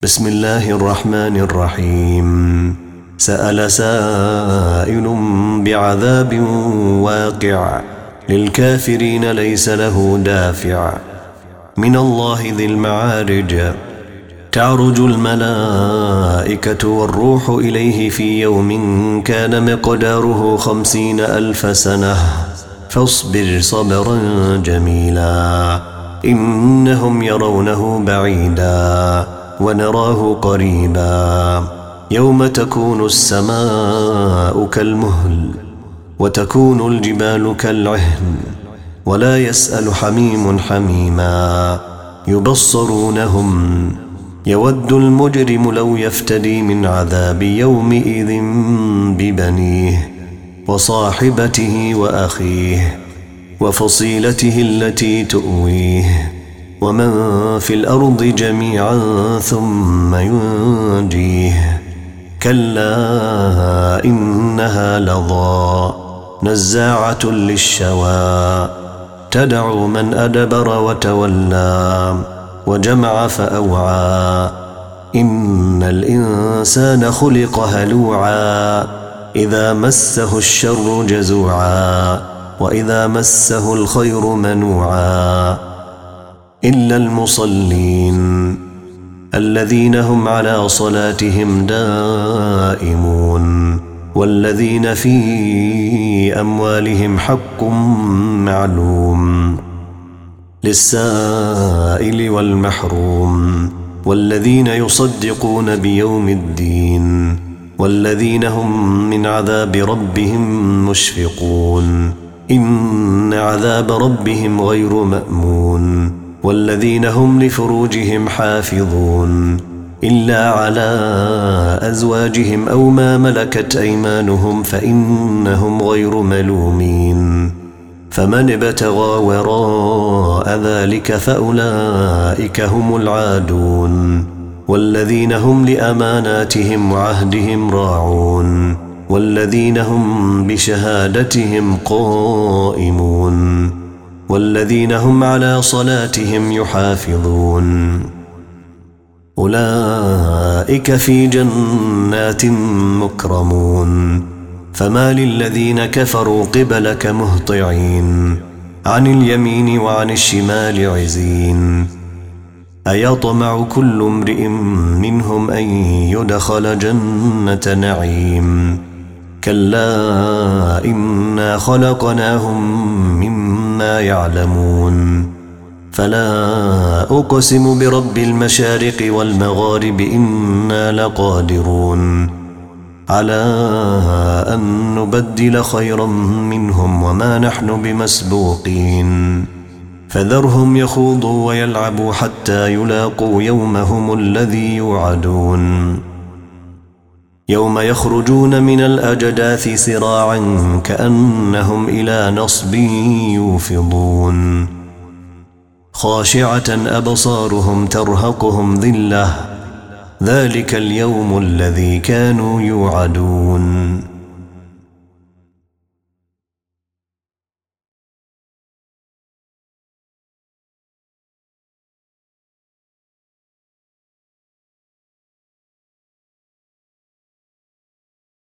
بسم الله الرحمن الرحيم. سأل سائل بعذاب واقع للكافرين ليس له دافع من الله ذي المعارج. تعرج الملائكة والروح إليه في يوم كان مقداره 50,000 سنة فاصبر صبرا جميلا إنهم يرونه بعيدا ونراه قريبا. يوم تكون السماء كالمهل وتكون الجبال كالعهن ولا يسأل حميم حميما. يبصرونهم يود المجرم لو يفتدي من عذاب يومئذ ببنيه وصاحبته وأخيه وفصيلته التي تؤويه ومن في الأرض جميعا ثم ينجيه. كلا إنها لظى نزاعة للشوى تدعو من أدبر وتولى وجمع فأوعى. إن الإنسان خلق هلوعا إذا مسه الشر جزوعا وإذا مسه الخير منوعا إلا المصلين الذين هم على صلاتهم دائمون والذين في أموالهم حق معلوم للسائل والمحروم والذين يصدقون بيوم الدين والذين هم من عذاب ربهم مشفقون. إن عذاب ربهم غير مأمون. والذين هم لفروجهم حافظون إلا على أزواجهم أو ما ملكت أيمانهم فإنهم غير ملومين. فمن ابتغى وراء ذلك فأولئك هم العادون. والذين هم لأماناتهم وعهدهم راعون والذين هم بشهادتهم قائمون والذين هم على صلاتهم يحافظون. أولئك في جنات مكرمون. فما للذين كفروا قبلك مهطعين عن اليمين وعن الشمال عزين. أيطمع كل امرئ منهم أن يدخل جنة نعيم. كلا إنا خلقناهم مما يعلمون. فلا أقسم برب المشارق والمغارب إنا لقادرون على أن نبدل خيرا منهم وما نحن بمسبوقين. فذرهم يخوضوا ويلعبوا حتى يلاقوا يومهم الذي يوعدون. يوم يخرجون من الأجداث سراعا كأنهم إلى نصب يوفضون. خاشعة أبصارهم ترهقهم ذلة ذلك اليوم الذي كانوا يوعدون.